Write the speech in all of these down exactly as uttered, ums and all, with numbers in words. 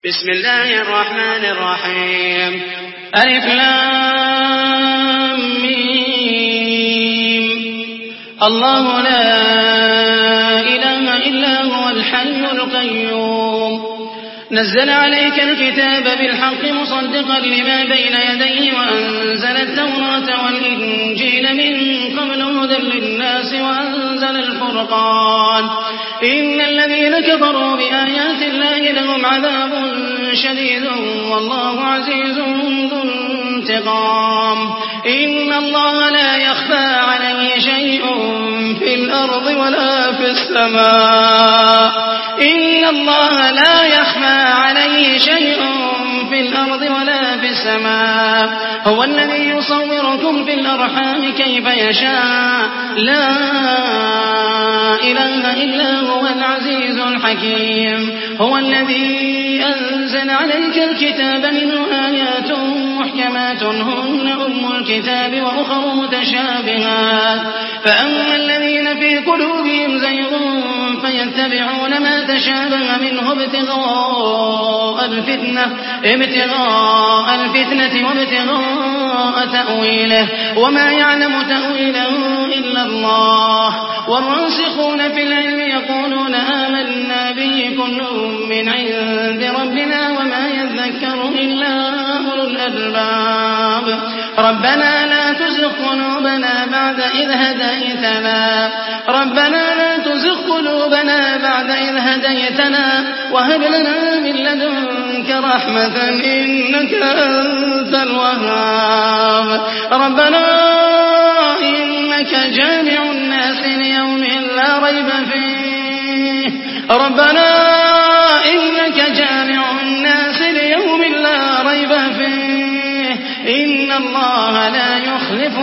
بسم الله الرحمن الرحيم ألف لام ميم الله لا إله إلا هو الحي القيوم نزل عليك الكتاب بالحق مصدقا لما بين يديه وأنزل التوراة والإنجيل من قبل هدى للناس وأنزل الفرقان إن الذين كفروا بآيات الله لهم عذاب شديد والله عزيز ذو انتقام إن الله لا يخفى عليه شيء في الأرض ولا في السماء إن الله لا يخفى عليه شيء في الأرض ولا في السماء هو الذي يصوركم في الأرحام كيف يشاء لا إله إلا هو العزيز الحكيم هو الذي أنزل عليك الكتاب منه آيات محكمات هن أم الكتاب وأخر متشابهات فأما الذين في قلوبهم زيغ فيتبعون ما تشابه منه ابتغاء الفتنة ابتغاء الفتنة وابتغاء تأويله وما يعلم تأويله إلا الله والراسخون في العلم يقولون آمنا به كل من عند ربنا وما يذكر إلا أولو الألباب ربنا لا تزغ قلوبنا بعد إذ هديتنا ربنا لا تزغ قلوبنا بعد إذ هديتنا وهب لنا من لدنك رحمة إنك أنت الوهاب ربنا إنك جامع الناس ليوم لا ريب فيه ربنا إنك جامع الناس ليوم لا ريب فيه إن الله لا يخلف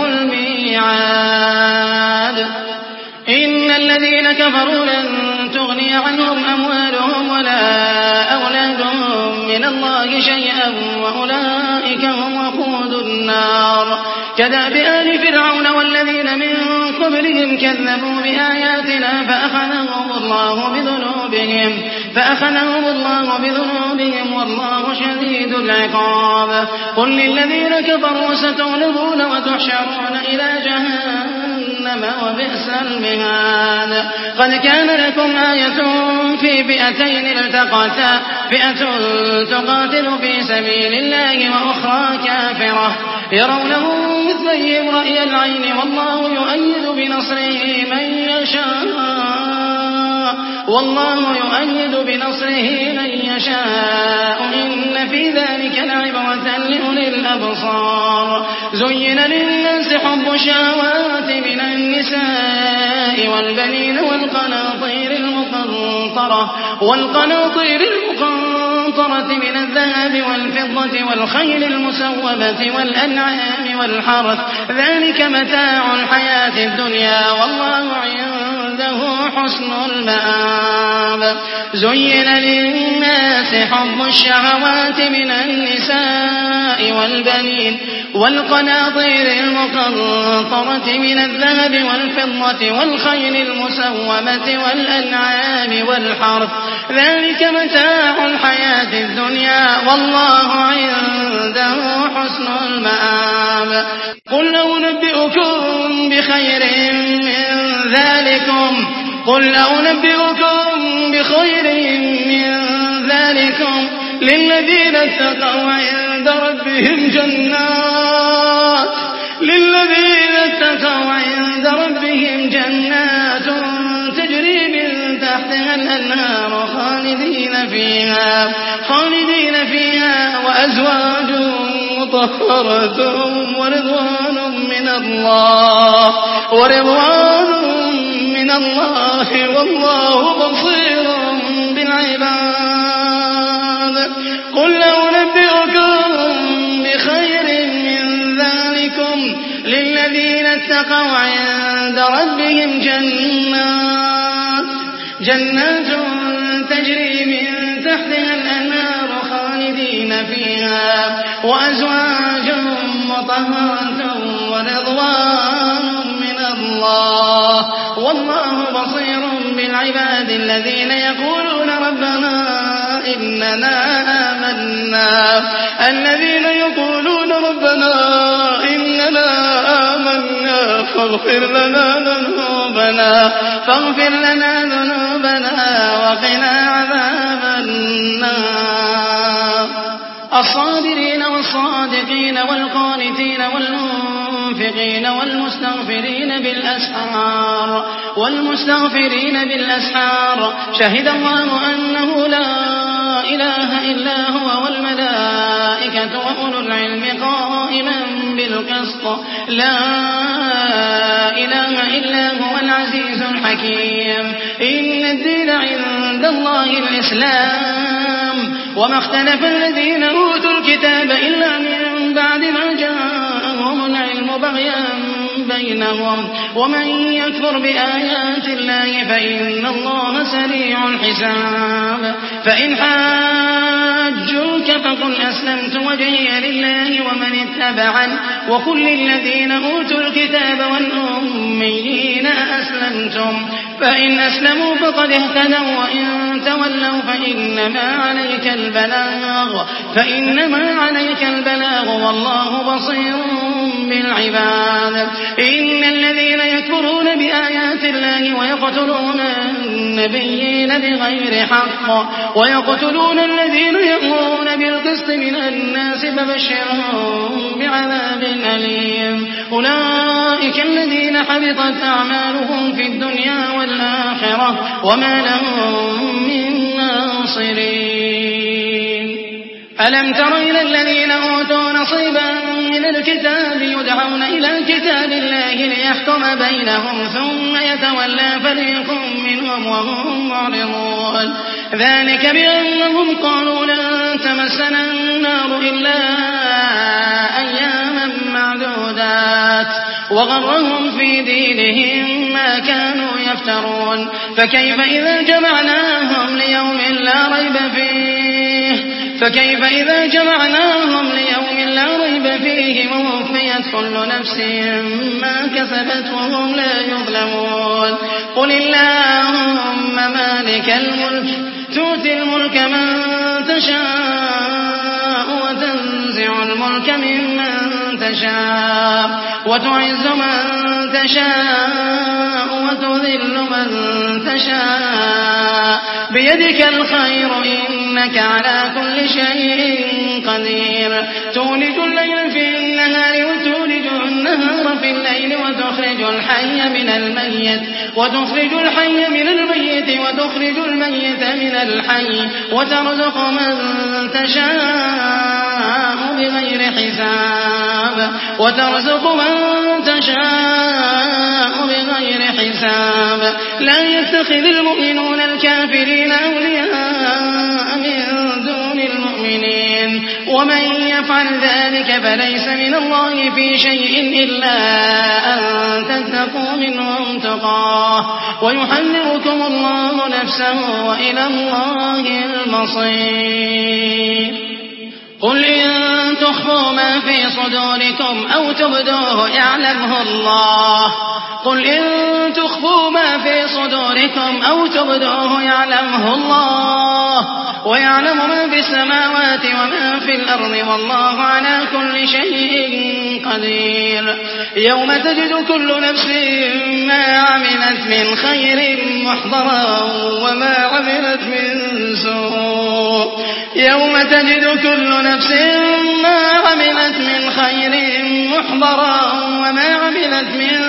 الميعاد إن الذين كفروا لن تغني عنهم أموالهم ولا أولادهم من الله شيئا وأولئك هم وقود النار كدأب آل فرعون والذين من قبلهم كذبوا بآياتنا فأخذهم الله بذنوبهم فأخذهم الله بذنوبهم والله شديد العقاب قل للذين كفروا ستغلبون وتحشرون إلى جهنم وبئس المهاد قد كان لكم آية في فئتين التقتا فئة تقاتل في سبيل الله وأخرى كافرة يرونهم مثليهم رأي العين والله يؤيد بنصره من يشاء والله يؤيد بنصره من يشاء إن في ذلك لعبرة لأولي الأبصار زين للناس حب الشهوات من النساء والبنين والقناطير المقنطرة والقناطير المقنطرة من الذهب والفضة والخيل المسومة والأنعام والحرث ذلك متاع الحياة الدنيا والله عنده حسن المآب زين للناس حب الشهوات من النساء والبنين والقناطير المقنطرة من الذهب والفضة والخيل المسومة والأنعام والحرث ذلك متاع الحياة الدنيا والله عنده حسن المآب قل أنبئكم بخير من ذلكم قل أنبئكم بخير من ذلكم للذين اتقوا عند ربهم جنات للذين اتقوا عند ربهم جنات تجري من تحتها الأنهار خالدين فيها خالدين فيها وأزواج مطهرة ورضوان من الله ورضوان من الله والله بصير بالعباد قل أنبئكم بخير من ذلكم للذين اتقوا عند ربهم جنات جنات تجري من تحتها الأنهار خالدين فيها وأزواج مطهرة ورضوان من الله والله بصير بالعباد الذين يقولون ربنا إننا آمنا الذين يقولون ربنا إننا آمنا فاغفر لنا ذنوبنا فاغفر لنا ذنوبنا وقنا عذاب النار الصابرين والصادقين والقانتين والمنفقين والمستغفرين بالأسحار والمستغفرين بالأسحار شهد الله أنه لا إله إلا هو والملائكة وأولو العلم قائما بالقسط لا إله إلا هو العزيز الحكيم إن الدين عند الله الإسلام وما اختلف الذين أوتوا الكتاب إلا من بعد ما جاءهم العلم بغيا بينهم ومن يكفر بآيات الله فإن الله سريع الحساب فإن حاجوك فقل أسلمت وجهي لله ومن اتبعني وقل للذين أوتوا الكتاب والأميين أسلمتم فإن أسلموا فقد اهتدوا وإن تولوا فإنما عليك البلاغ فإنما عليك البلاغ والله بصير بالعباد إن الذين يكفرون بآيات الله ويقتلون النبيين بغير حق ويقتلون الذين يأمرون بالقسط من الناس فبشرهم بعذاب أليم أولئك الذين حبطت أعمالهم في الدنيا والآخرة وما لهم من ناصرين ألم تر إلى الذين أوتوا نصيبا من الكتاب يدعون إلى كتاب الله ليحكم بينهم ثم يتولى فريق منهم وهم معرضون ذلك بأنهم قالوا لن تمسنا النار إلا أياما معدودات وغرهم في دينهم ما كانوا يفترون فكيف إذا جمعناهم ليوم لا ريب فيه فكيف إذا جمعناهم ليوم لا ريب فيه ووفيت كل نفس ما كسبت وهم لا يظلمون قل اللهم مالك الملك تؤتي الملك من تشاء وتنزع الملك ممن تشاء وتعز من تشاء وتذل من تشاء بيدك الخير إنك على كل شيء قدير تولج الليل في النهار وتولج النهار في الليل وتخرج الحي من الميت وتخرج الحي من الميت وتخرج الميت من الحي وترزق من تشاء بغير حساب وترزق من تشاء بغير حساب لا يتخذ المؤمنون الكافرين أولياء من دون المؤمنين ومن يفعل ذلك فليس من الله في شيء إلا أن تتقوا منهم تقاه ويحذركم الله نفسه وإلى الله المصير قل إن تخفوا ما في صدوركم أو تبدوه يعلمه الله قل إن تخفوا ما في صدوركم أو تبدوه يعلمه الله ويعلم ما في السماوات وما في الأرض والله على كل شيء قدير يوم تجد كل نفس ما عملت من خير محضرا وما عملت من سوء يوم تجد كل نفس ما عملت من خير محضرا وما عملت من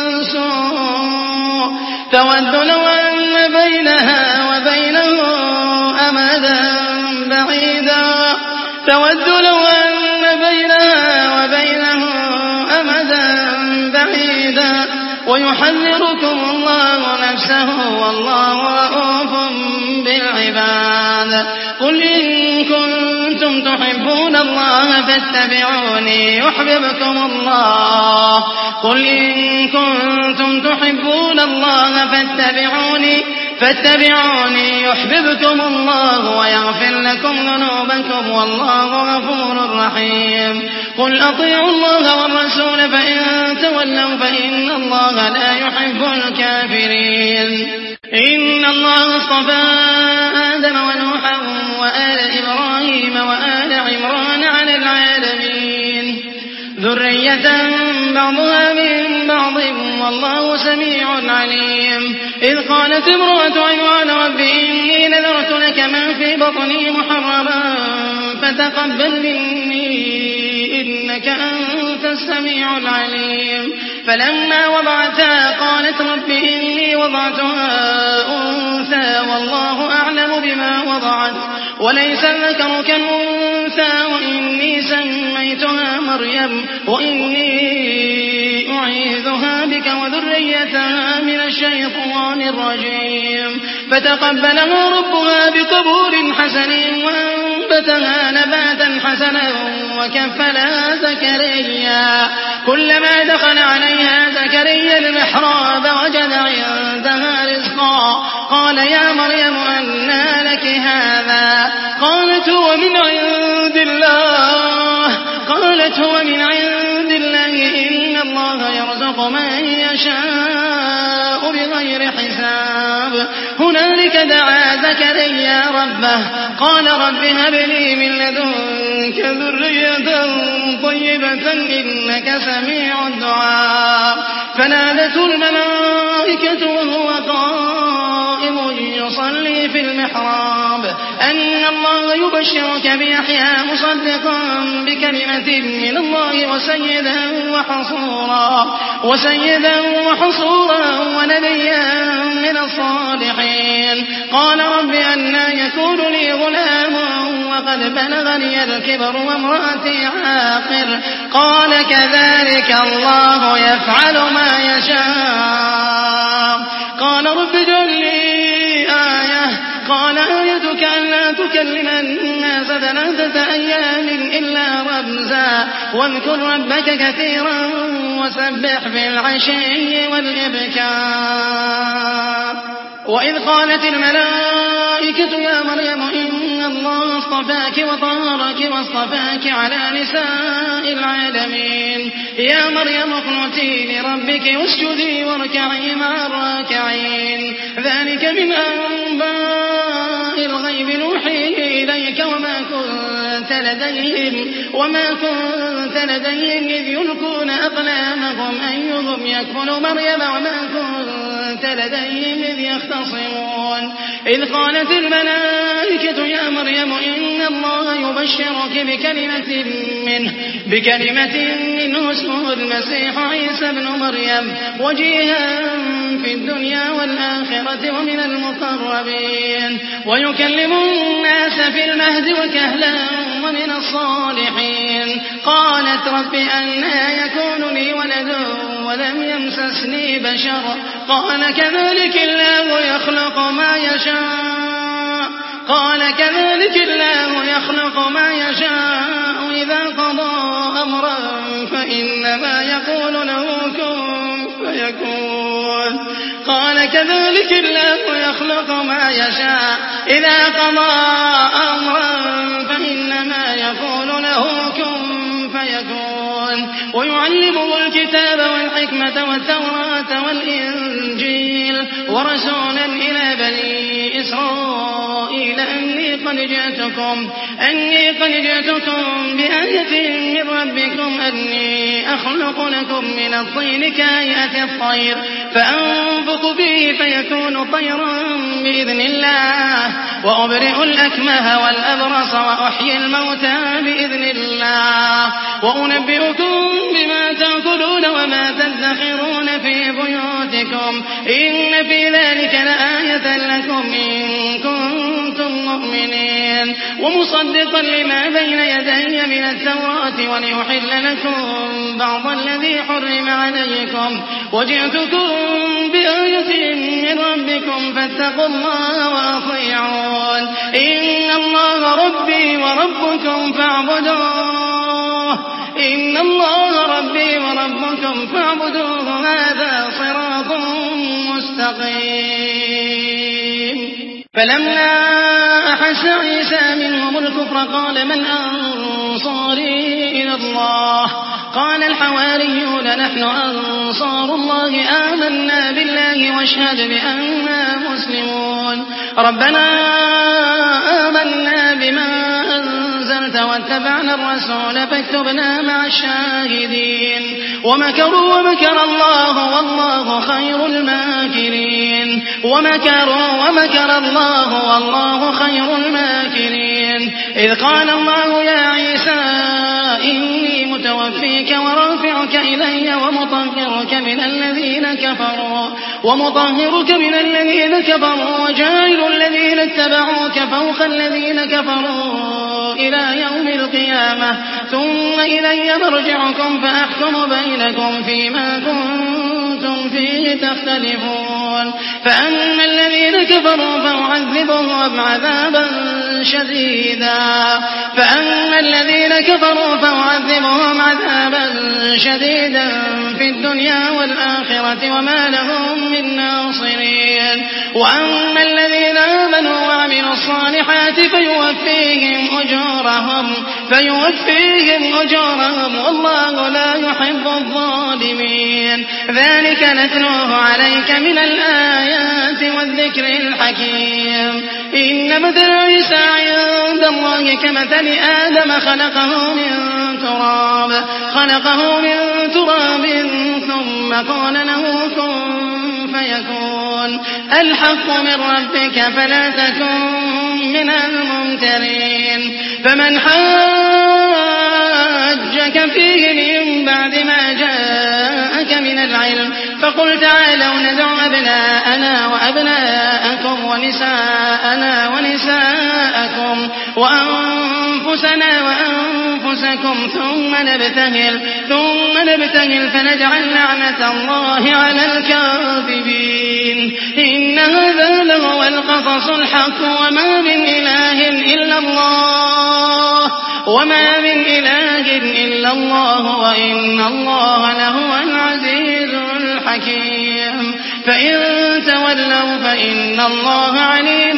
سوء تود لو أن بينها وبينه أمدا بعيدا تود لو أن بينها وبينه أمدا بعيدا ويحذركم الله نفسه والله رؤوف بالعباد قل إن كنتم تحبون الله فاتبعوني يحببكم الله قل إن كنتم تحبون الله فاتبعوني فاتبعوني يحببكم الله ويغفر لكم ذنوبكم والله غفور رحيم قل أطيعوا الله والرسول فإن تولوا فإن الله لا يحب الكافرين إن الله اصطفى آدم ونوحا وآل إبراهيم وآل عمران على العالمين ذرية بعضها من بعض والله سميع عليم. إذ قالت امرأة عمران رب إني نذرت لك ما في بطني محررا فتقبل مني إنك أنت السميع العليم. فلما وضعتها قالت رب إني وضعتها أنثى والله أعلم بما وضعت وليس الذكر كالأنثى وإني سميتها مريم وإني أعيذها بك وذريتها من الشيطان الرجيم. فتقبلها ربها بقبول حسن وأنبتها نباتا حسنا وكفلها زكريا. كلما دخل عليها زكريا المحراب وجد عندها رزقا قال يا مريم أنى لك هذا قالت هو من عند الله قالت هو من عند الله إن الله يرزق من يشاء بغير حساب. هنالك دعا زكريا ربه قال رب هب لي من لدنك ذرية طيبة إنك سميع الدعاء. فنادته الملائكة وهو قائم يصلي في المحراب أن الله يبشرك بيحيى مصدقا بكلمة من الله وسيدا وحصورا وسيدا وحصورا ونبيا من الصالحين. قال رب أنى يكون لي غلام وقد بلغني الكبر وامرأتي عاقر قال كذلك الله يفعل ما يشاء. قال رب اجعل لي آية قال آيتك ألا تكلم الناس ثلاثة أيام إلا رمزا واذكر ربك كثيرا وسبح بالعشي والإبكار. وإذ قالت الملائكة يا مريم إن الله اصطفاك وطهرك واصطفاك على نساء العالمين. يا مريم اقنتي لربك واسجدي واركعي مع الراكعين. ذلك من أنباء الغيب نوحيه إليك وما كنت لديهم وما كنت لديهم إذ يلقون أقلامهم أيهم يكفل مريم وما كنت لديهم إذ يختصمون. إذ قالت الملائكة يا مريم إن الله يبشرك بكلمة منه بكلمة منه اسمه المسيح عيسى ابن مريم وجيها في الدنيا والآخرة ومن المقربين ويكلم الناس في المهد وكهلا ومن الصالحين. قالت رب أنى يكون لي ولد ولم يمسسني بشر قال كذلك الله يخلق ما يشاء قال كذلك الله يخلق ما يشاء إذا قضى أمرا فإنما يقول له كن فيكون. قال كذلك الله يخلق ما يشاء إذا قضى أمرا فإنما يقول له كن فيكون. ويعلمه الكتاب والحكمة والتوراة والإنجيل ورسولا إلى بني إسرائيل أني قد جئتكم أني قد جئتكم بآية من ربكم أني أخلق لكم من الطين كهيئة الطير فأنفخ فيه فيكون طيرا بإذن الله وأبرئ الأكمه والأبرص وأحيي الموتى بإذن الله وأنبئكم بما تأكلون وما تدخرون في بيوتكم إن في ذلك لآية لكم إن كنتم مؤمنين. ومصدقا لما بين يدي من التوراة وليحل لكم بعض الذي حرم عليكم وجئتكم بآية من ربكم فاتقوا الله وأطيعون. إن الله ربي وربكم فاعبدوه إن الله ربي وربكم فاعبدوه هذا صراط مستقيم. فلما أحس عيسى منهم الكفر قال من أنصاري إلى الله قال الحواريون نحن أنصار الله آمنا بالله واشهد بأننا مسلمون. ربنا آمنا أنت واتبعنا الرسول فاكتبنا مع الشاهدين ومكروا ومكر الله والله خير الماكرين ومكروا ومكر الله والله خير الماكرين إذ قال الله يا عيسى إني متوفيك ورافعك إلي ومطهرك من الذين كفروا ومطهرك من الذين كفروا وجاعل الذين اتبعوك فوق الذين كفروا إلى يوم القيامة ثم إلي مرجعكم فأحكم بينكم فيما كنتم فيه تختلفون فأما الذين كفروا فأعذبهم عذابا شديدا فأما الذين كفروا فأعذبهم عذابا شديدا في الدنيا والآخرة وما لهم من ناصرين وأما الذين آمنوا وعملوا الصالحات فيوفيهم أجورهم فيوفيهم أجورهم والله لا يحب الظالمين ذلك نتلوه عليك من الآيات والذكر الحكيم إن مثل عيسى عند الله كمثل آدم خلقه من تراب خلقه من تراب ثم قال له كن فيكون الحق من ربك فلا تكن من الممترين فمن حاجك فيه من بعد ما جاءك من العلم فقل تعالوا ندع أبناءنا وأبناءكم ونساءنا ونساءكم وأنفسنا وأنفسكم ثم نبتهل ثم نبتهل فنجعل لعنة الله على الكاذبين إن هذا لهو القصص الحق وما من إله إلا الله وما من إله إلا الله وإن الله لهو العزيز الحكيم فإن تولوا فإن الله عليم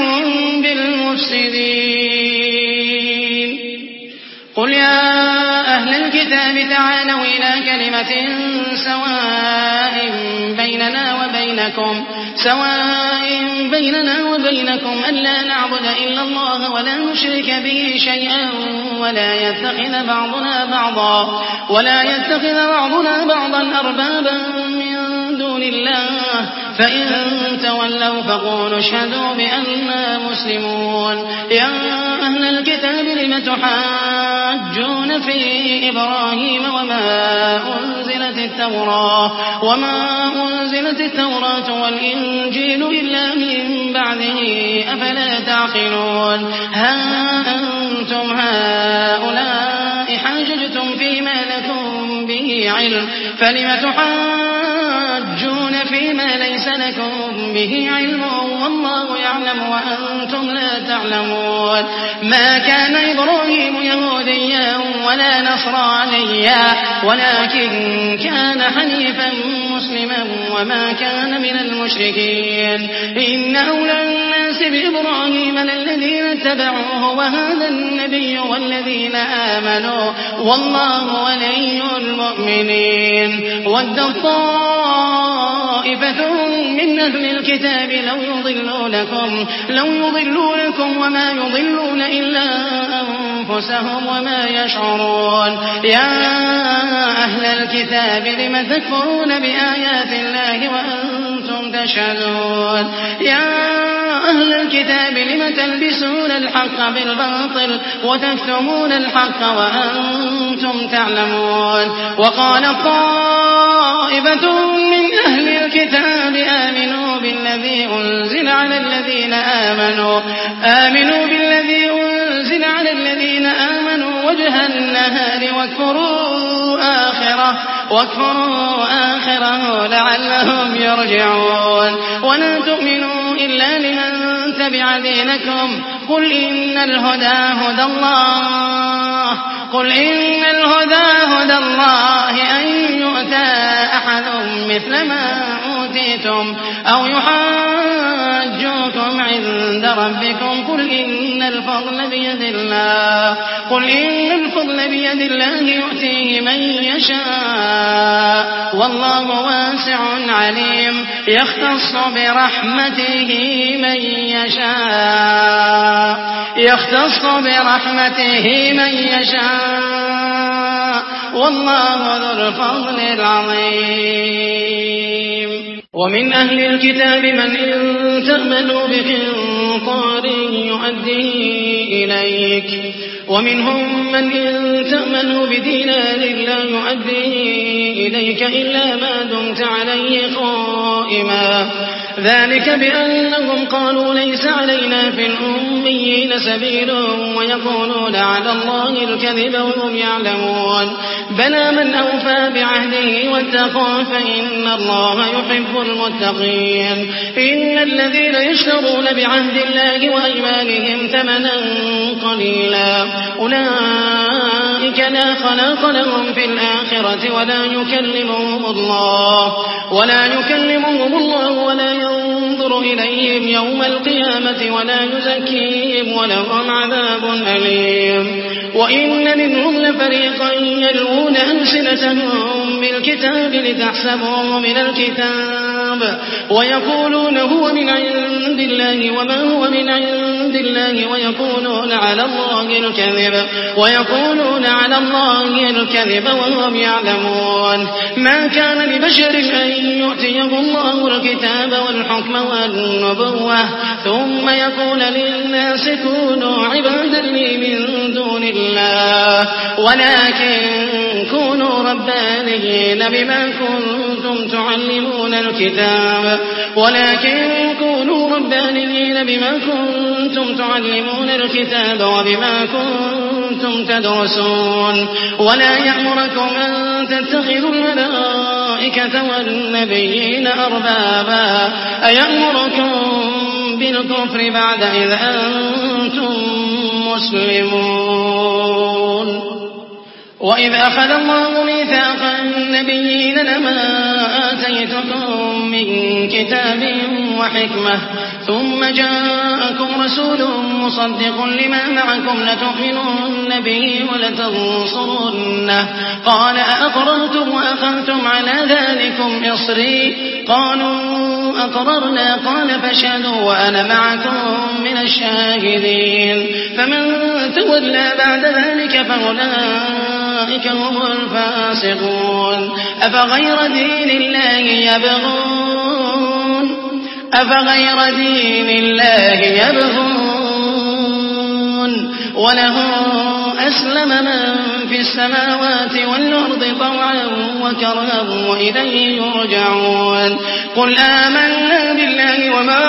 بالمفسدين قل يا أهل الكتاب تعالوا إلى كلمة سواء بيننا وبينكم سواء بيننا وبينكم ألا نعبد إلا الله ولا نشرك به شيئا ولا يتخذ بعضنا بعضا ولا يتخذ بعضنا بعضا أربابا من دون الله فإن تولوا فقولوا اشهدوا بأننا مسلمون يا أهل الكتاب لم تحاجون في إبراهيم وما أنزلت التوراة وما أنزلت التوراة والإنجيل إلا من بعده أفلا تعقلون ها أنتم هؤلاء حاججتم فيما لكم به علم فلم تحاجون فيما ليس لكم به علم والله يعلم وأنتم لا تعلمون ما كان إبراهيم يهوديا ولا نصرانيا ولكن كان حنيفا مسلما وما كان من المشركين إن أولى الناس بإبراهيم للذين اتبعوه وهذا النبي والذين آمنوا والله ولي المؤمنين ود طائفة من أهل الكتاب لو يضلونكم لو يضلونكم وما يضلون إلا أنفسهم وما يشعرون يا أهل الكتاب لم تكفرون بآيات الله وأنتم تشهدون يا أهل الكتاب لم تلبسون الحق بالباطل وتكتمون الحق وأنتم تعلمون وقال طائفة من أهل الكتاب آمنوا بالذي أنزل على الذين آمنوا آمنوا بالذي أنزل على الذين آمنوا وجه النهار واكفروا آخره واكفروا آخره لعلهم يرجعون ولا تؤمنوا إلا لمن تبع دينكم قل إن الهدى هدى الله قل إن الهدى هدى الله أن يؤتى أحد مثل ما أوتي أوتيتم أو يحاجوكم عند ربكم قل إن الفضل بيد الله قل إن الفضل بيد الله يؤتيه من يشاء والله واسع عليم يختص برحمته من يشاء يختص برحمته من يشاء والله ذو الفضل العظيم ومن أهل الكتاب من إن تأمنوا بقنطار يؤديه إليك ومنهم من إن تأمنه بدينار لا يؤديه إليك إلا ما دمت عليه قائما ذلك بأنهم قالوا ليس علينا في الأميين سبيل ويقولون على الله الكذب وهم يعلمون بلى من أوفى بعهده واتقى فإن الله يحب المتقين إن الذين يشترون بعهد الله وأيمانهم ثمنا قليلا أولئك لا خلاق لهم في الآخرة ولا يكلمهم الله ولا يكلمهم الله ولا ينظر إليهم يوم القيامة ولا يزكيهم ولهم عذاب أليم وإن منهم لفريقا يلوون ألسنتهم بالكتاب لتحسبوه من الكتاب ويقولون هو من عند الله وما هو من عند الله ويقولون على الله الكذب ويقولون على الله الكذب وهم يعلمون ما كان لبشر أن يؤتيه الله الكتاب والحكم والنبوة ثم يقول للناس كونوا عبادا لي من دون الله ولكن كونوا ربانيين بما كنتم تعلمون الكتاب ولكن كونوا ربانيين بما كنتم تعلمون الكتاب وبما كنتم تدرسون ولا يأمركم أن تتخذوا الملائكة والنبيين أربابا أيأمركم بالكفر بعد إذ أنتم مسلمون وإذ أخذ الله ميثاق النبيين لما آتيتكم من كتاب وحكمة ثم جاءكم رسول مصدق لما معكم لتؤمنن به ولتنصرنه قال أأقررتم وأخذتم على ذلكم إصري قالوا أقررنا قال فاشهدوا وأنا معكم من الشاهدين فمن تولى بعد ذلك فأولئك هم الفاسقون أفغير دين الله يبغون أفغير دين الله يبغون وله أسلم من في السماوات والأرض طوعا وكرها وإليه يرجعون قل آمنا بالله وما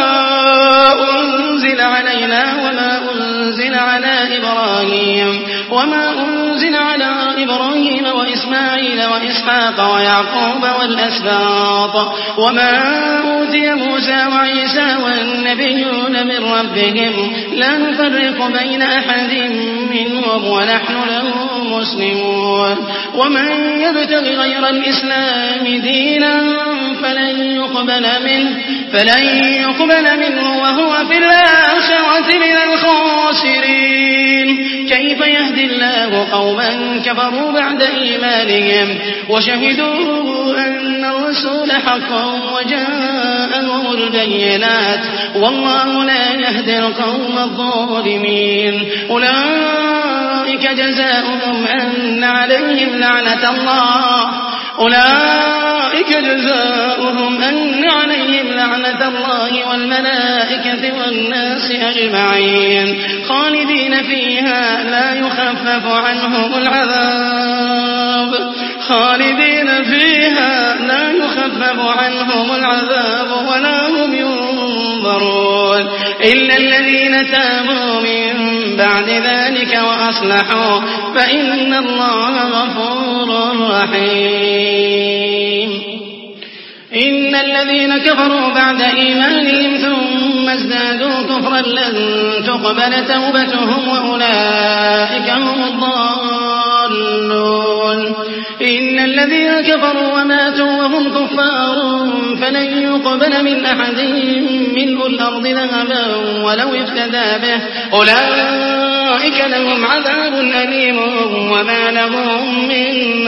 أنزل علينا وما أنزل على إبراهيم وما أنزل على إبراهيم وإسماعيل وإسحاق ويعقوب والأسباط وما أوتي موسى وعيسى والنبيون من ربهم لا نفرق بين أحد منهم ونحن له مسلمون ومن يبتغي غير الإسلام دينا فلن يقبل منه فلن يقبل منه وهو في الآخرة من الخاسرين كيف يهدي الله قوما كفروا بعد إيمانهم وشهدوا أن الرسول حق وجاءهم البينات والله لا يهدي القوم الظالمين أولئك جزاؤهم أن عليهم لعنة الله أولئك جزاؤهم أن عليهم لعنة الله والملائكة والناس أجمعين خالدين فيها لا يخفف عنهم العذاب خالدين فيها لا يخفف عنهم العذاب ولا هم ينظرون إلا الذين تابوا من بعد ذلك وأصلحوا فإن الله غفور رحيم إن الذين كفروا بعد إيمانهم ثم ازدادوا كفرا لن تقبل توبتهم وأولئك هم الضالون إن الذين الذين كفروا وماتوا وهم كفار فلن يقبل من أحدهم منه الأرض ذهبا ولو افتدى به أولئك لهم عذاب أليم وما لهم من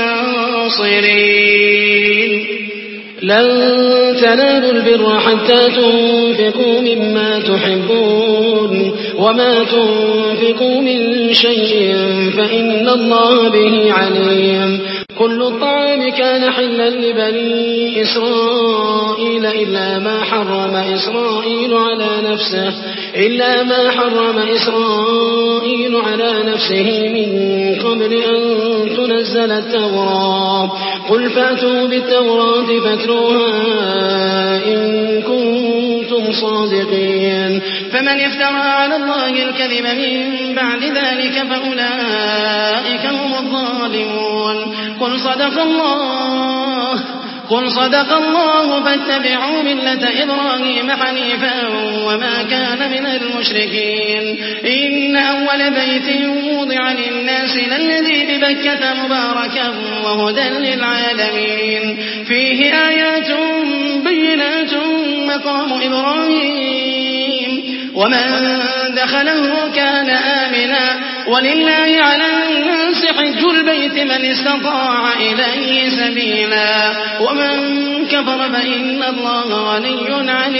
ناصرين لن تنالوا البر حتى تنفقوا مما تحبون وما تنفقوا من شيء فإن الله به عليم كل الطعام كان حلا لبني إسرائيل إلا ما حرم إسرائيل على نفسه إلا ما حرم إسرائيل على نفسه من قبل أن تنزل التوراة قل فأتوا بالتوراة فاتلوها إن كنتم صادقين فمن افترى على الله الكذب من بعد ذلك فأولئك هم الظالمون قل صدق الله قل صدق الله فاتبعوا ملة إبراهيم حنيفا وما كان من المشركين إن أول بيت وضع للناس للذي ببكة مباركا وهدى للعالمين فيه آيات بينات مقام إبراهيم ومن دخله كان آمنا ولله على الناس حج البيت من استطاع إليه سبيلا ومن كفر فإن الله غني عن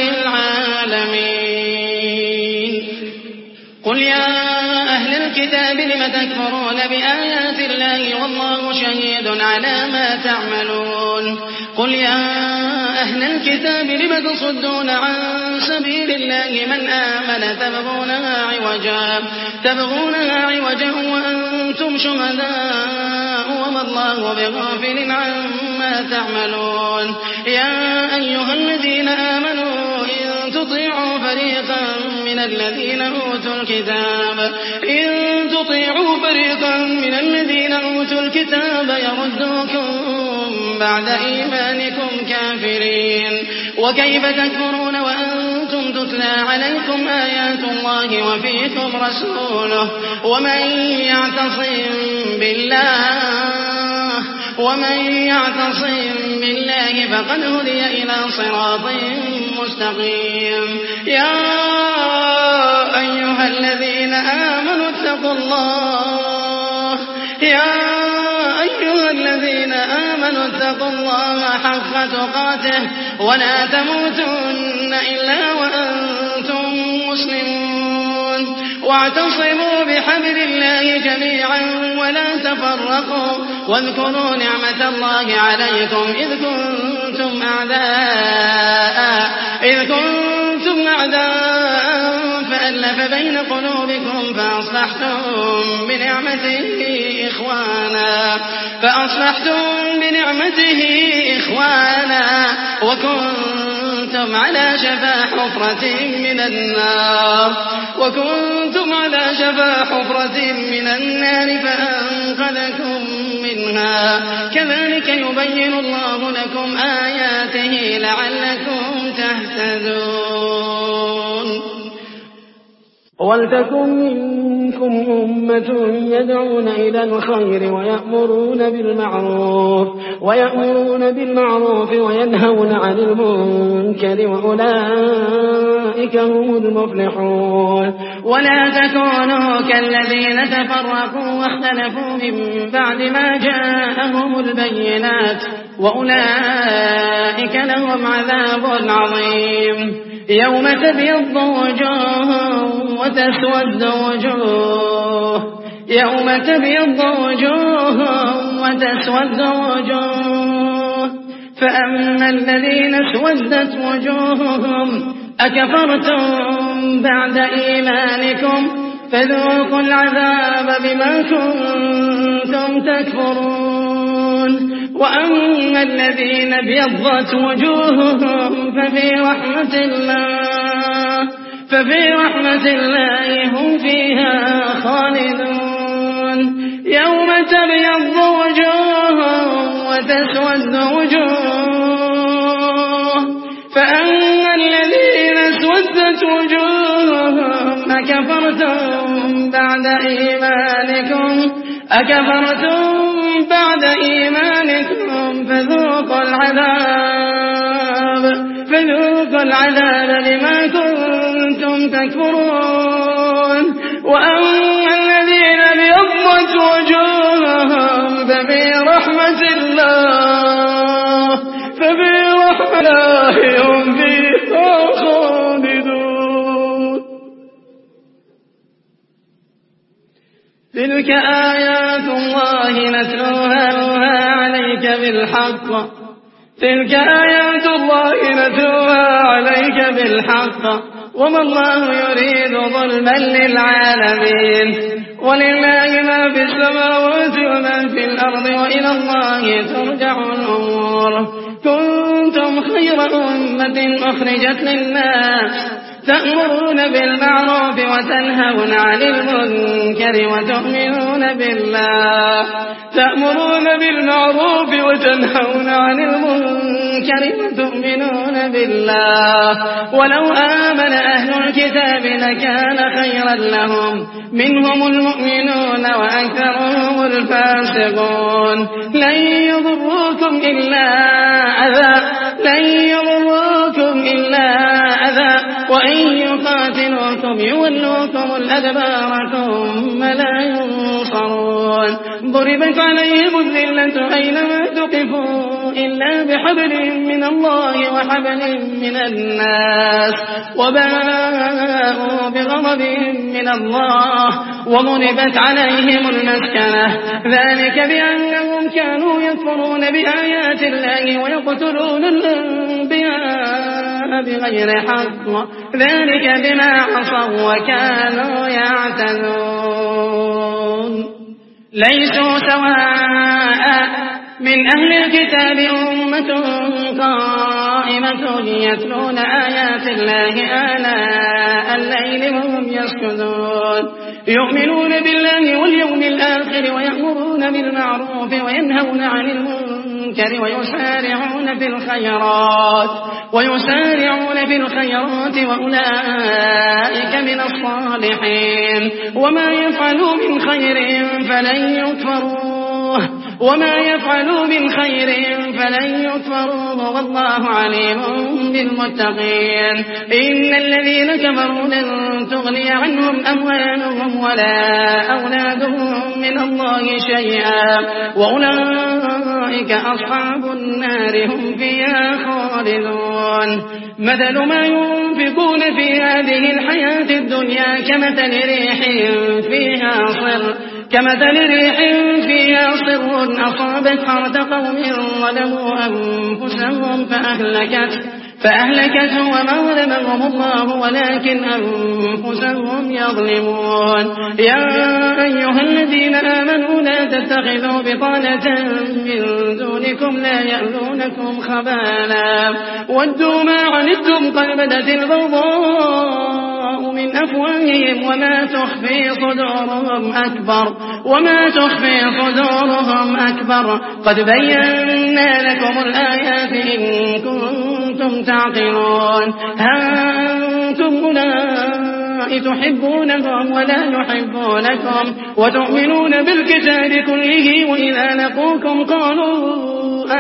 العالمين قل يا أهل الكتاب لم تكفرون بآيات الله والله شهيد على ما تعملون قل يا أهل الكتاب لم تصدون عن سبيل الله من آمن تبغونها عوجا تبغونها عوجا وأنتم شهداء وما الله بغافل عما تعملون يا أيها الذين آمنوا إن تطيعوا فريقا من الذين أوتوا الكتاب إن تطيعوا فريقا من الذين أوتوا الكتاب يردوكم بعد إيمانكم كافرين وكيف تكفرون وأنتم تتلى عليكم آيات الله وفيكم رسوله ومن يعتصم بالله ومن يعتصم بالله فقد هدي إلى صراط مستقيم يا أيها الذين آمنوا اتقوا الله يا أيها الذين آمنوا اتقوا الله حق تقاته ولا تموتن إلا وأنتم مسلمون واعتصموا بحبل الله جميعا ولا تفرقوا واذكروا نعمة الله عليكم إذ كنتم أعداء إذ كنتم أعداء فألف بين قلوبكم فأصبحتم بنعمته إخوانا فأصبحتم بنعمته إخوانا وكنتم على شفا حفرة من النار وكنتم على شفا حفرة من النار فأنقذكم منها كذلك يبين الله لكم آياته لعلكم تهتدون ولتكن منكم أمة يدعون إلى الخير ويأمرون بالمعروف ويأمرون بالمعروف وينهون عن المنكر وأولئك هم المفلحون ولا تكونوا كالذين تفرقوا واختلفوا من بعد ما جاءهم البينات وأولئك لهم عذاب عظيم يوم تبيض وجوه وتسود وجوه يوم تبيض وجوه وتسود وجوه فأما الذين اسودت وجوههم أكفرتم بعد إيمانكم فذوقوا العذاب بما كنتم تكفرون وأما الذين ابيضت وجوههم ففي رحمة الله ففي رحمة الله هم فيها خالدون يوم تبيض وجوه وتسود وجوه فأما الذين اسودت وجوههم أكفرتم بعد إيمانكم أكفرتم بعد إيمانكم فذوقوا العذاب فذوقوا العذاب بما كنتم تكفرون. وأما الذين ابيضت وجوههم ففي رحمة الله ففي رحمة الله هم فيها خالدون. تلك آيات الله نتلوها عليك بالحق تلك آيات الله نتلوها عليك بالحق وما الله يريد ظلما للعالمين. ولله ما في السماوات وما في الأرض وإلى الله ترجع الأمور. كنتم خير أمة أخرجت للناس تأمرون بالمعروف وتنهون عن المنكر وتؤمنون بالله تأمرون بالمعروف وتنهون عن المنكر وتؤمنون بالله. ولو آمن أهل الكتاب لكان خيرا لهم منهم المؤمنون وأكثرهم الفاسقون. لن يضروكم إلا أذى لن يضروكم إلا أذى وإن يقاتلوكم يولوكم الأدبار ثم لا ينصرون. ضربت عليهم الذلة أينما تقفوا إلا بحبل من الله وحبل من الناس وباءوا بغضب من الله وضربت عليهم المسكنة ذلك بأنهم كانوا يكفرون بآيات الله ويقتلون الأنبياء بغير حق ذلك بما عصوا وكانوا يعتدون. ليسوا سواء من أهل الكتاب أمة قائمة يتلون آيات الله آناء الليل وهم يسجدون يؤمنون بالله واليوم الآخر ويأمرون بالمعروف وينهون عن المنكر ويسارعون في الخيرات ويسارعون في الخيرات وأولئك من الصالحين. وما يفعلوا من خير فلن يكفروه وما يفعلوا من خير فلن يكفروه والله عليم بالمتقين. إن الذين كفروا لن تغني عنهم أموالهم ولا أولادهم من الله شيئا وأولئك أصحاب النار هم فيها خالدون. مثل ما ينفقون في هذه الحياة الدنيا كمثل ريح فيها صر كمثل ريح فيها صر أصابت حرث قوم ظلموا أنفسهم فأهلكت فأهلكته وما ظلمهم الله ولكن أنفسهم يظلمون. يا أيها الذين آمنوا لا تتخذوا بطانة من دونكم لا يألونكم خبالا ودوا ما عنتم قد بدت البغضاء من أفواههم وما تخفي صدورهم أكبر وما تخفي صدورهم أكبر قد بينا لكم الآيات إن كنتم تعقلون. ها أنتم أولئك تحبونهم ولا يحبونكم وتؤمنون بالكتاب كله وإذا لقوكم قالوا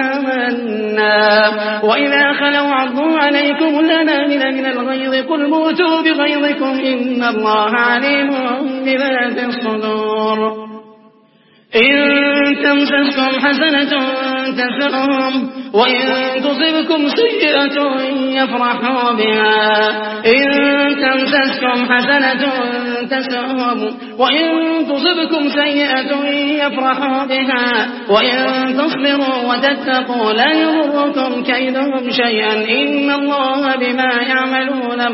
آمنا وإذا خلوا عضوا عليكم الأنامل من الغيظ قل موتوا بغيظكم إن الله عليم بذات الصدور. إن تمسسكم حسنة تسؤهم وإن تصبكم سيئة يفرحوا بها إن تمسسكم حسنة تسؤهم وإن تصبكم سيئة يفرحوا بها وإن تصبروا وتتقوا لا يضركم كيدهم شيئا إن الله بما يعملون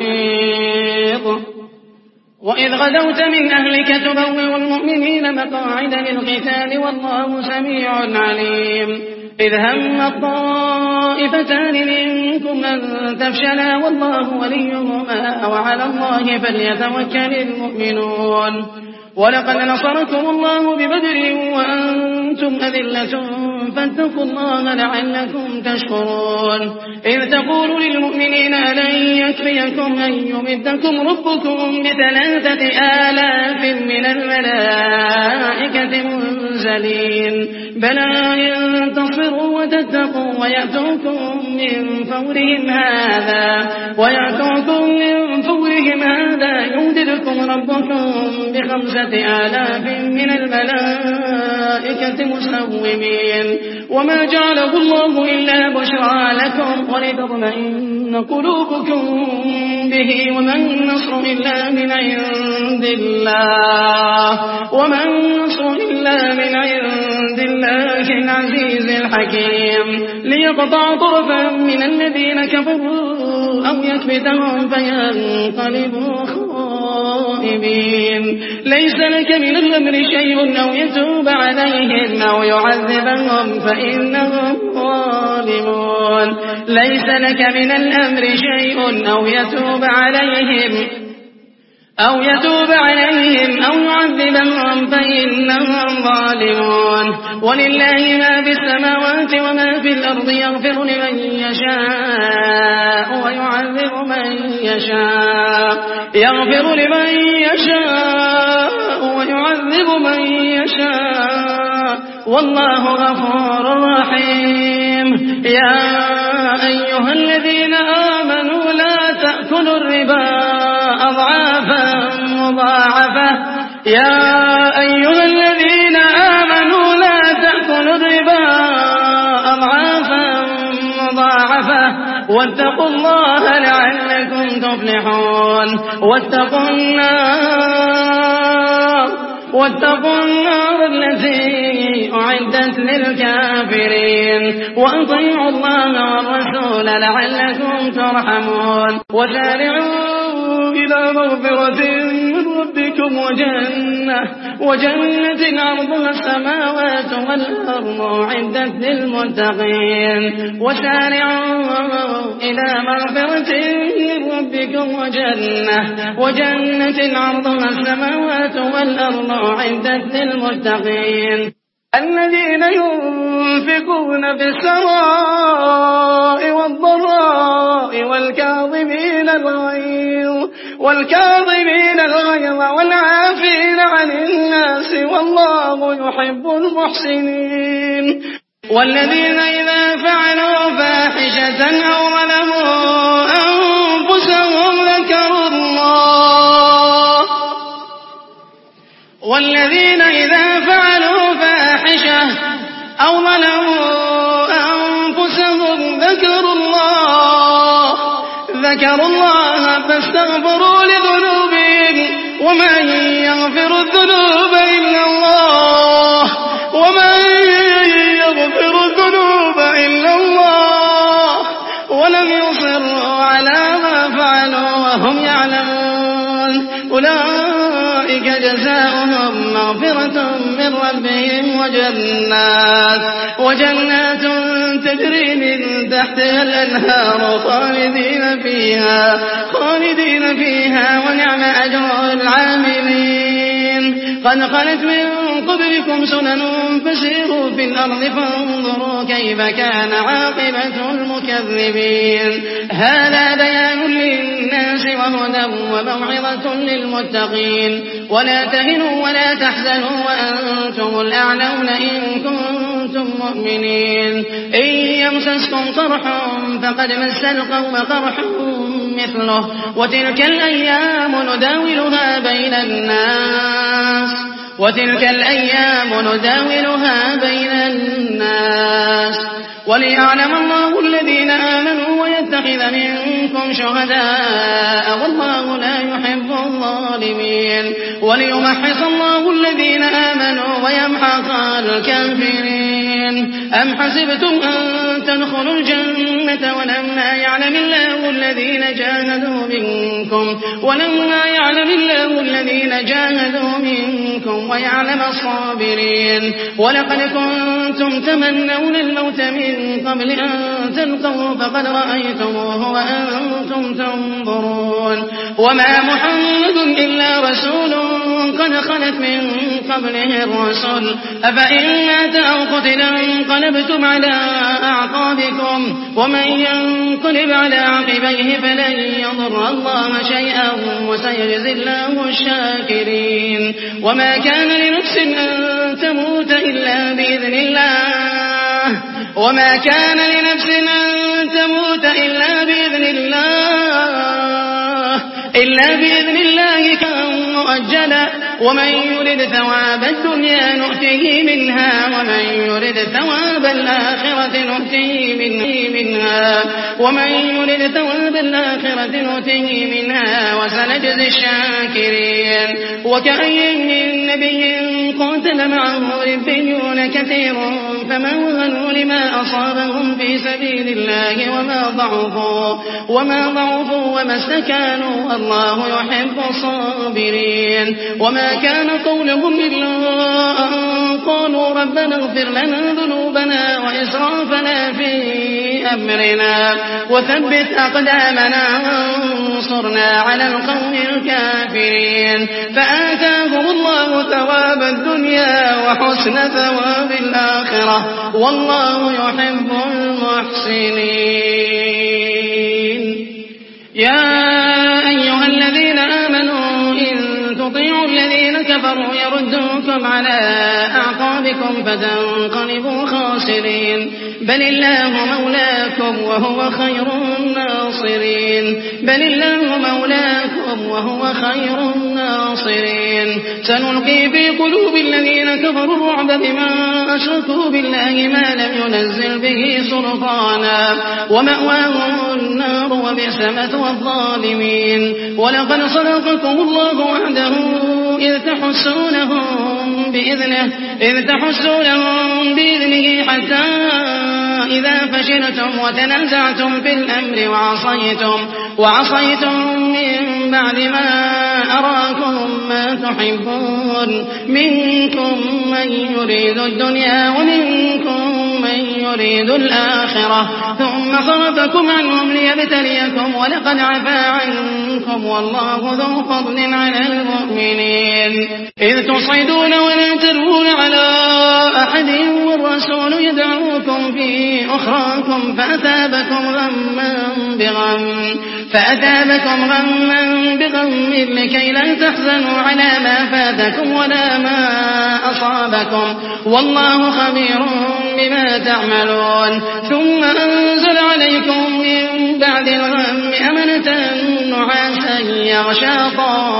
محيط. وإذ غدوت من أهلك تبوئ المؤمنين مقاعد للقتال والله سميع عليم. إذ هم الطائفتان منكم أن تفشلا والله وليهما وعلى الله فليتوكل المؤمنون. ولقد نصركم الله ببدر وأنتم أذلة فاتقوا الله لعلكم تشكرون إذ تقول للمؤمنين ألن يكفيكم أن يمدكم ربكم بثلاثة آلاف من الملائكة منزلين بلى إن تصبروا وتتقوا ويأتوكم من فورهم هذا ويأتوكم من فورهم هذا يمددكم ربكم بخمسة آلاف من الملائكة مسومين وما جعله الله إلا بشرى لكم ولتطمئن قلوبكم به وما النصر إلا من عند الله وما النصر إلا من عند الله العزيز الحكيم ليقطع طرفا من الذين كفروا أو يكبتهم فينقلبوا خائبين ليس لك من الأمر شيء أو يتوب عليهم أو يعذبهم فإنهم ظالمون ليس لك من الأمر شيء أو يتوب عليهم أو يتوب عليهم أو يعذبهم فإنهم ظالمون ولله ما في السماوات وما في الأرض يغفر لمن يشاء ويعذب من يشاء يغفر لمن يشاء ويعذب من يشاء والله غفور رحيم يا أيها الذين آمنوا لا تأكلوا الربا أضعافا مضاعفة يا أيها الذين آمنوا لا تأكلوا الربا أضعافا مضاعفة واتقوا الله لعلكم تفلحون واتقوا النار واتقوا النار التي أعدت للكافرين وأطيعوا الله والرسول لعلكم ترحمون وسارعوا إلى مغفرة من ربكم وجنة وجنة عرضها السماوات والأرض أعدت للمتقين وسارعوا إلى مغفرة من ربكم وجنة وجنة عرضها السماوات والأرض أعدت للمتقين الذين ينفقون في السراء والضراء والكاظمين الغيظ والكاظمين الغيظ والعافين عن الناس والله يحب المحسنين والذين إذا فعلوا فاحشة أو ظلموا أنفسهم ذكروا الله والذين إذا فعلوا فاحشة أو ظلموا أنفسهم ذكروا الله ذكروا الله فاستغفروا لذنوبهم ومن يغفر الذنوب إلا الله ومن يغفر الذنوب إلا الله ولم يصروا على ما فعلوا وهم يعلمون أولئك جزاؤهم مغفرة من ربهم وجنات وجنات تجري من تحتها الأنهار خالدين فيها خالدين فيها ونعم أجر العاملين قد خلت من قبلكم سنن فسيروا في الأرض فانظروا كيف كان عاقبة المكذبين هذا بيان للناس وهدى وموعظة للمتقين ولا تهنوا ولا تحزنوا وأنتم الأعلون إن كنتم مؤمنين إن يمسسكم قرح فقد مس القوم قرح مثله وتلك الأيام نداولها بين الناس وتلك الأيام نداولها بين الناس وليعلم الله الذين آمنوا ويتخذ منكم شهداء والله لا يحب الظالمين وليمحص الله الذين آمنوا ويمحق الكافرين أم حسبتم أن تدخلوا الجنة ولما يعلم الله الذين جاهدوا منكم ولما يعلم الله الذين جاهدوا منكم ويعلم الصابرين ولقد كنتم تمنون الموت من قبل أن تلقوا فقد رأيتموه وأنتم تنظرون وما محمد إلا رسول قد خلت من قبله الرسل أفإن مات أو قتل انقلبتم على أعقابكم ومن ينقلب على عقبيه فلن يضر الله شيئا وسيجزي الله الشاكرين وما كان لنفس أن تموت إلا بإذن الله وما كان لنفس أن تموت إلا بإذن الله إلا بإذن الله كان مؤجلا ومن يرد ثواب الدنيا نؤته منها ومن يرد ثواب الآخرة نؤته منها ومن يرد ثواب الآخرة نؤته منها وسنجزي الشاكرين وكأي من نبي قاتل معه ربيون كثير فما وهنوا لما أصابهم في سبيل الله وما ضعفوا وما ضعفوا وما استكانوا الله يحب الصابرين وما كان قولهم إلا أن قالوا ربنا اغفر لنا ذنوبنا وإسرافنا في أمرنا وثبت أقدامنا وانصرنا على القوم الكافرين فآتاهم الله ثواب الدنيا وحسن ثواب الآخرة والله يحب المحسنين يا أيها الذين آمنوا إن تطيعوا الذين كفروا يردوكم على أعقابكم فتنقلبوا خاسرين بل الله مولاكم وهو خير الناصرين بل الله مولاكم وهو خير الناصرين سنلقي في قلوب الذين كفروا الرعب بما أشركوا بالله ما لم ينزل به سلطانا ومأواهم النار وبئس مثوى الظالمين ولقد صدقكم الله وعده إذ تحسونهم بإذنه إذ تحسونهم بإذنه حتى إذا فشلتم وتنازعتم في الأمر وعصيتم وعصيتم من بعد ما أراكم ما تحبون منكم من يريد الدنيا ومنكم من يريد الآخرة ثم صرفكم عنهم ليبتليكم ولقد عفا عنكم والله ذو فضل على المؤمنين إذ تصعدون ولا تلوون على أحد والرسول يدعوكم في أخراكم فأثابكم غما بغم فأثابكم غما بغم لكي لا تحزنوا على ما فاتكم ولا ما أصابكم والله خبير بما تعملون ثم أنزل عليكم من بعد الغم أمنة نعاسا يغشى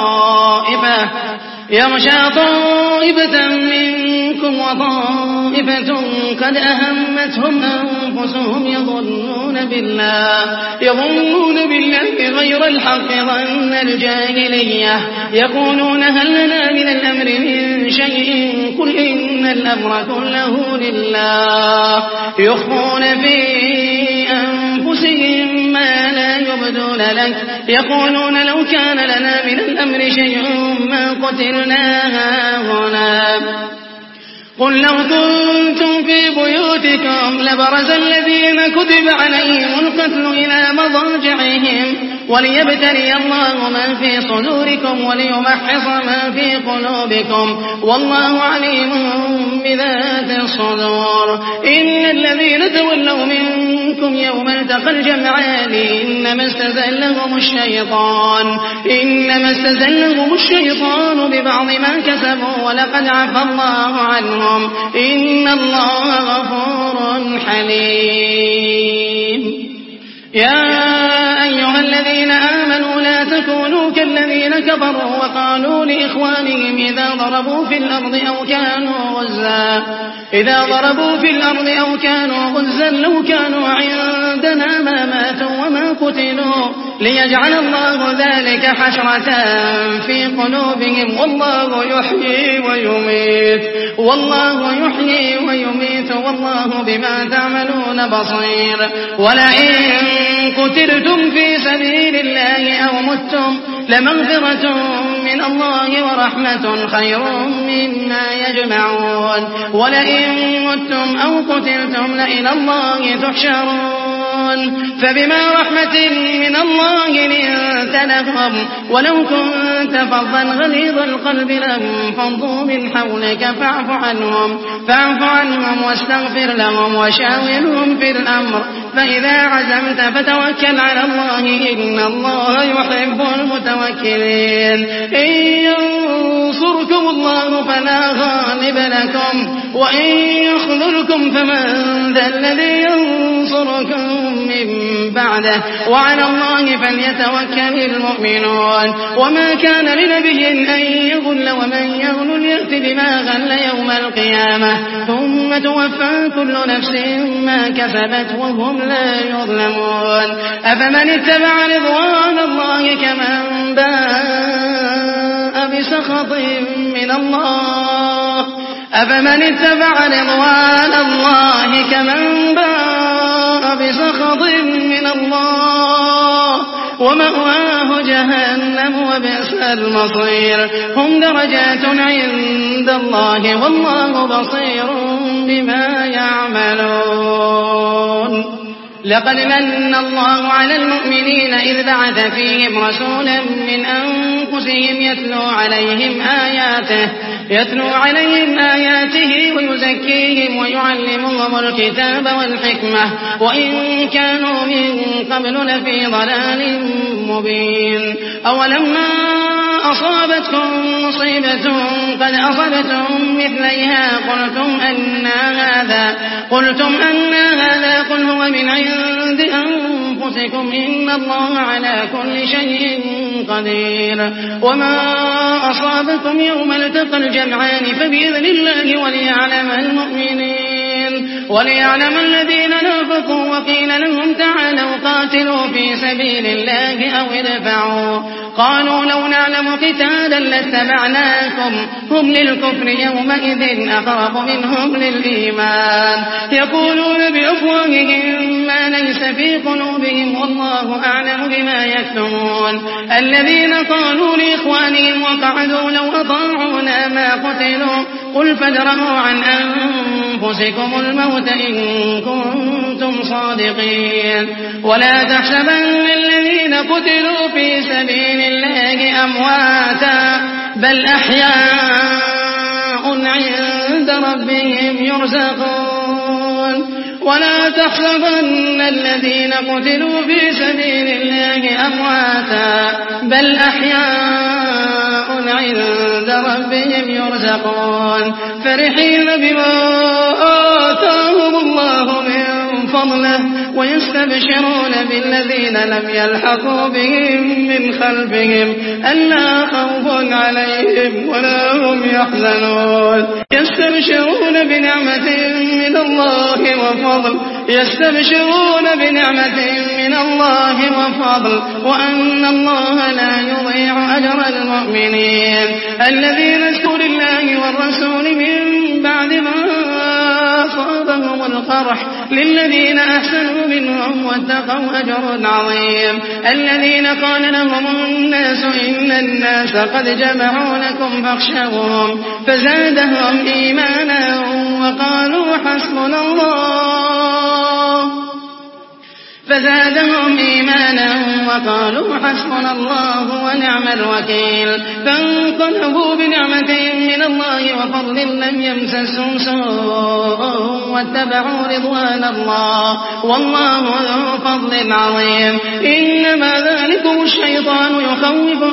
طائفة يغشى طائفة منكم وطائفة قد أهمتهم أنفسهم يظنون بالله يظنون بالله غير الحق ظن الجاهلية يقولون هل لنا من الأمر من شيء قل إن الأمر كله لله يخفون في أنفسهم ما لا يبدون لك يقولون لو كان لنا من الأمر شيء ما قتلنا هنا قل لو كنتم في بيوتكم لبرز الذين كتب عليهم القتل إلى مضاجعهم وليبتلي الله ما في صدوركم وليمحص ما في قلوبكم والله عليم بذات الصدور إن الذين تولوا منكم يوم التقى الجمعان إنما استزلهم الشيطان إنما استزلهم الشيطان ببعض ما كسبوا ولقد عفى الله عنهم إن الله غفور حليم يا أيها الذين آمنوا لا تكونوا كالذين كفروا وقالوا لإخوانهم إذا ضربوا في الأرض أو كانوا غزا إذا ضربوا في الأرض أو كانوا غزا لو كانوا عندنا ما ماتوا وما قتلوا ليجعل الله ذلك حسرة في قلوبهم والله يحيي ويميت والله يحيي ويميت والله بما تعملون بصير ولئن قتلتم في سبيل الله أو متم لمغفرة من الله ورحمة خير مما يجمعون ولئن متم أو قتلتم لإلى الله تحشرون فبما رحمة من الله لنت لهم ولو كنت فظا غليظ القلب لانفضوا من حولك فاعف عنهم, فاعف عنهم واستغفر لهم وشاورهم في الأمر فإذا عزمت فتوكل على الله إن الله يحب المتوكلين. إن ينصركم الله فلا غالب لكم وإن يخذلكم فمن ذا الذي ينصركم من بعده وعلى الله فليتوكل المؤمنون. وما كان لنبي أن يغل ومن يغل يأت بما غل يوم القيامة ثم توفى كل نفس ما كسبت وهم لا يظلمون. أفمن اتبع رضوان الله كمن باء بسخط من الله أفمن اتبع رضوان الله كمن باء بسخط من الله ومأواه جهنم وبئس المصير. هم درجات عند الله والله بصير بما يعملون. لقد من الله على المؤمنين إذ بعث فيهم رسولا من أنفسهم يتلو عليهم آياته يتلو عليهم آياته ويزكيهم ويعلمهم الكتاب والحكمة وإن كانوا من قبل لفي ضلال مبين. أولما أصابتكم مصيبة قد أصبتم مثليها قلتم أن هذا قلتم أن هذا قل هو من عند أنفسكم إن الله على كل شيء قدير. وما أصابكم يوم التقى الجمعان فبإذن الله وليعلم المؤمنين وليعلم الذين نافقوا وقيل لهم تعالوا قاتلوا في سبيل الله أو ادفعوا قالوا لو نعلم قتالا لاتبعناكم هم للكفر يومئذ أقرب منهم للإيمان يقولون بأفواههم ما ليس في قلوبهم والله أعلم بما يكتمون. الذين قالوا لإخوانهم وقعدوا لو أطاعونا ما قتلوا قل فادرءوا عن أنفسكم الموت إن كنتم صادقين. ولا تحسبن الذين قتلوا في سبيل الله أمواتا بل أحياء عند ربهم يرزقون. ولا تحسبن الذين قتلوا في سبيل الله أمواتا بل أحياء عند ربهم يرزقون فرحين بما آتاهم الله من فضله ويستبشرون بالذين لم يلحقوا بهم من خلفهم ألا خوف عليهم ولا هم يحزنون. يستبشرون بنعمة من الله وفضل يستبشرون بنعمة من الله وفضل وأن الله لا يضيع أجر المؤمنين. الذين اذكروا الله والرسول من بعد ما أصابهم القرح للذين أحسنوا منهم واتقوا أجر عظيم. الذين قال لهم الناس إن الناس قد جمعوا لكم فاخشوهم فزادهم إيمانا وقالوا حسبنا الله فزادهم إيمانا وقالوا حسبنا الله ونعم الوكيل. فانقلبوا بنعمة من الله وفضل لم يمسسهم سوء واتبعوا رضوان الله والله ذو فضل عظيم. إنما ذلكم الشيطان يخوف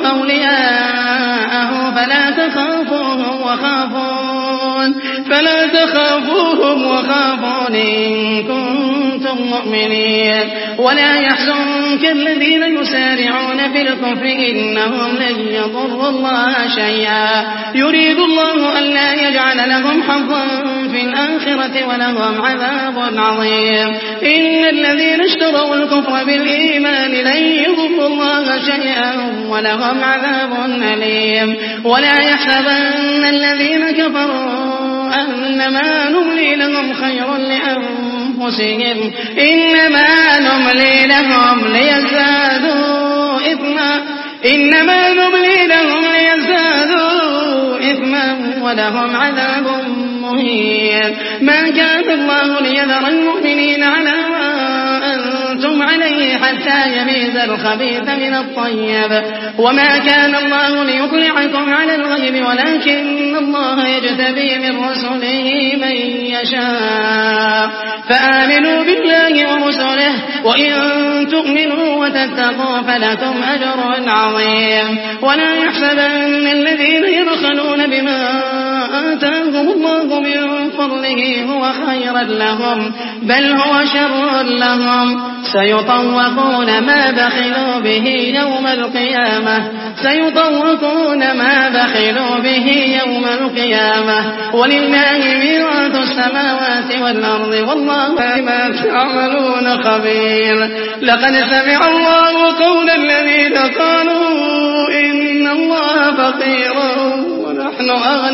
أولياءه فلا تخافوهم وخافون فلا تخافوهم وخافون إن كنتم مؤمنين. ولا يحزنك الذين يسارعون في الكفر إنهم لن يضروا الله شيئا يريد الله ألا يجعل لهم حظا في الآخرة ولهم عذاب عظيم. إن الذين اشتروا الكفر بالإيمان لن يضروا الله شيئا ولهم عذاب أليم. ولا يحسبن الذين كفروا أنما نملي لهم خير لأنفسهم إنما نملي لهم ليزدادوا إثما إنما نملي لهم ليزدادوا إثما ولهم عذاب مهين. ما كان الله ليذر المؤمنين على ما كنتم عليه حتى يميز الخبيث من الطيب. وما كان الله ليطلعكم على الغيب ولكن الله يجتبي من رسله من يشاء فآمنوا بالله ورسله وإن تؤمنوا وتتقوا فلكم أجر عظيم. ولا يحسبن الذين يبخلون بما آتاهم الله من فضله هو خيرا لهم بل هو شر لهم سيطوقون ما بخلوا به يوم القيامة سيطوقون ما بخلوا به يوم القيامة ولله ميراث السماوات والأرض والله بما تعملون خبير. لقد سمع الله قول الذين قالوا إن الله فقير ونحن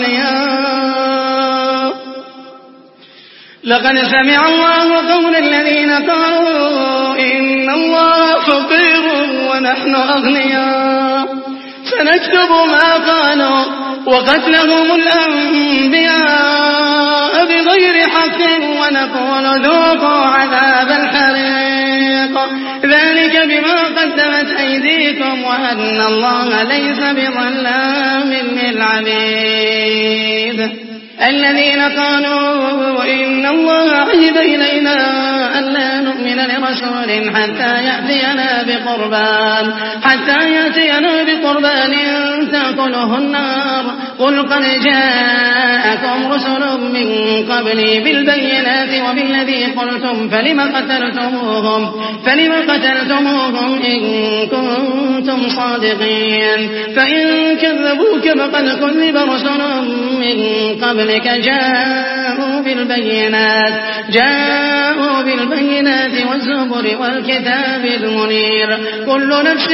أغنياء لقد سمع الله قول الذين قالوا إن الله فقير ونحن أغنياء سنكتب ما قالوا وقتلهم الأنبياء بغير حق ونقول ذوقوا عذاب الحريق ذلك بما قدمت أيديكم وأن الله ليس بظلام للعبيد. الذين قالوا إن الله عهد إلينا ألا نؤمن لرسول حتى يأتينا بقربان حتى يأتينا بقربان تأكله النار قل قد جاءكم رسل من قبلي بالبينات وبالذي قلتم فلم قتلتموهم فلم قتلتموهم إن كنتم صادقين فإن كذبوك فقد كذب رسل من قبل جاءوا بالبينات جاءوا بالبينات والزبر والكتاب المنير كل نفس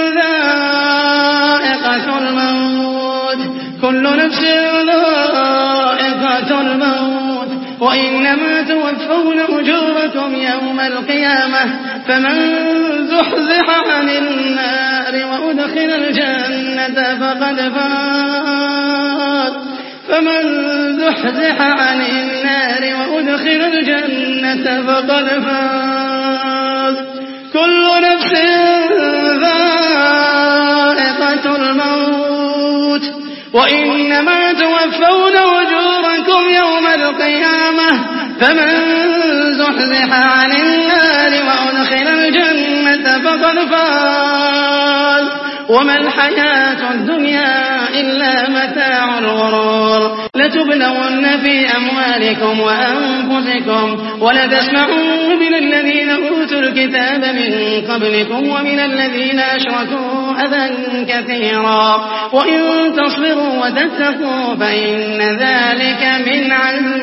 ذائقة الموت كل نفس ذائقة الموت وإنما توفون أجوركم يوم القيامة فمن زحزح عن النار وأدخل الجنة فقد فاز فمن زحزح عن النار وأدخل الجنة فقد فاز. كل نفس ذائقة الموت وإنما توفون أجوركم يوم القيامة فمن زحزح عن النار وأدخل الجنة فقد فاز وما الحياة الدنيا إلا متاع الغرور. لتبلون في أموالكم وأنفسكم ولتسمعون من الذين أوتوا الكتاب من قبلكم ومن الذين أشركوا أذى كثيرا وإن تصبروا وتتقوا فإن ذلك من عزم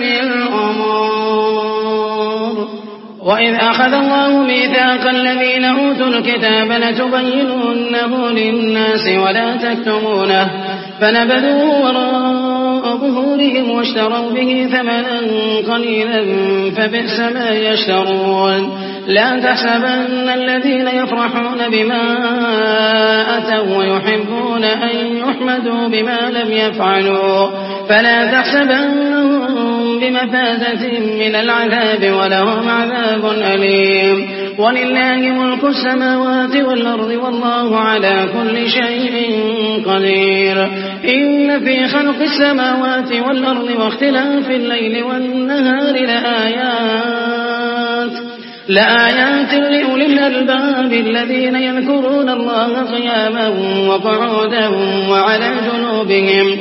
الأمور. وإذ أخذ الله ميثاق الذين أوتوا الكتاب لتبيننه للناس ولا تكتمونه فنبذوه وراء ظهورهم واشتروا به ثمنا قليلا فبئس ما يشترون. لا تحسبن الذين يفرحون بما أتوا ويحبون أن يحمدوا بما لم يفعلوا فلا تحسبنهم بمفازة من العذاب ولهم عذاب أليم. ولله ملك السماوات والأرض والله على كل شيء قدير. إن في خلق السماوات والأرض واختلاف الليل والنهار لآيات لآيات لأولي الألباب الذين يذكرون الله قياما وقعودا وعلى جنوبهم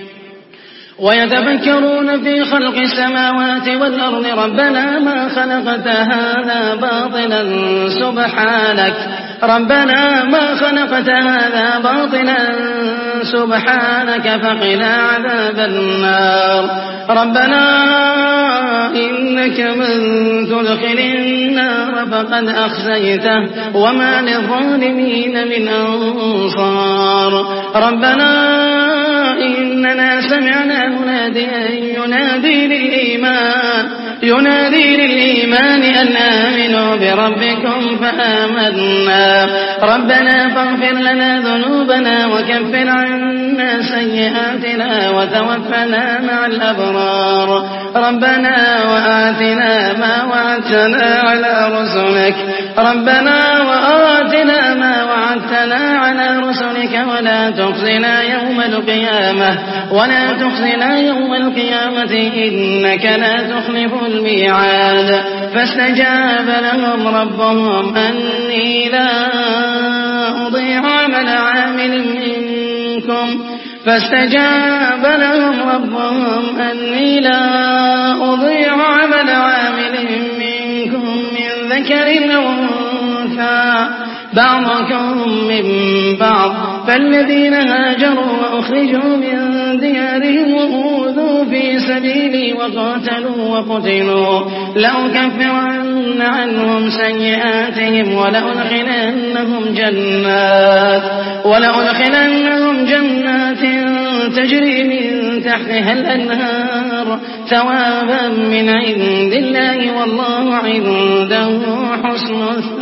ويتفكرون في خلق السماوات والأرض ربنا ما خلقت هذا باطلا سبحانك ربنا ما خلقت هذا باطلا سبحانك فقنا عذاب النار. ربنا إنك من تدخل النار فقد أخزيته وما للظالمين من أنصار. ربنا إننا سمعنا مناديا ينادي للإيمان ينادي للإيمان أن آمنوا بربكم فآمنا ربنا فاغفر لنا ذنوبنا وكفر عنا سيئاتنا وتوفنا مع الأبرار ربنا وآتنا ما وعدتنا على رسلك ربنا وآتنا ما وعدتنا على رسلك ولا تخزنا يوم القيامة ولا تخزنا يوم القيامة إنك لا تخلف الميعاد فاستجاب لهم ربهم أني لا أضيع عمل عامل منكم فاستجاب لهم ربهم أني لا أضيع عمل عامل منكم من ذكر أو أنثى بعضكم من بعض فالذين هاجروا وأخرجوا من ديارهم وأوذوا في سبيلي وقاتلوا وقتلوا لأكفرن عنهم سيئاتهم ولأدخلنهم جنات ولأدخلنهم جنات تجري من تحتها الأنهار ثوابا من عند الله والله عنده حسن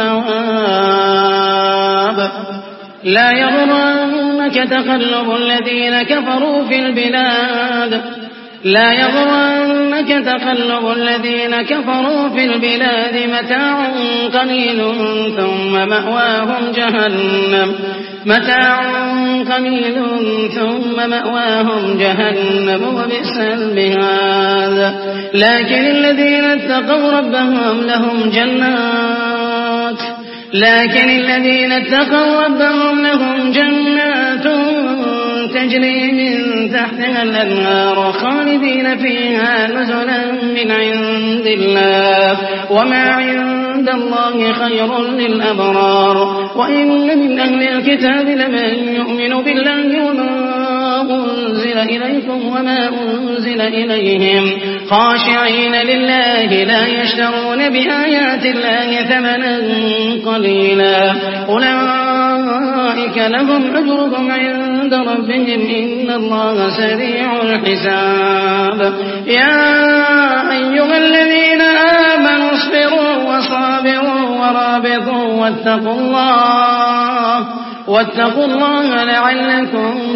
الثواب لا يغرنك تقلب الذين كفروا في البلاد لا يغرنك تقلب الذين كفروا في البلاد متاع قليل ثم مأواهم جهنم متاع قليل ثم مأواهم جهنم وبئس المهاد لكن الذين اتقوا ربهم لهم جنات لكن الذين اتقوا ربهم لهم جنات تجري من تحتها الأنهار خالدين فيها نزلا من عند الله وما عند الله خير للأبرار وإن من أهل الكتاب لمن يؤمن بالله وما أنزل إليكم وما أنزل إليهم خاشعين لله لا يشترون بآيات الله ثمنا قليلا أولئك لهم أجرهم عند ربهم إن الله سريع الحساب يا أيها الذين آمنوا اصبروا وصابروا ورابطوا واتقوا الله واتقوا الله لعلكم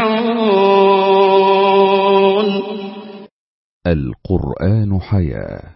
تفلحون. القرآن حياة.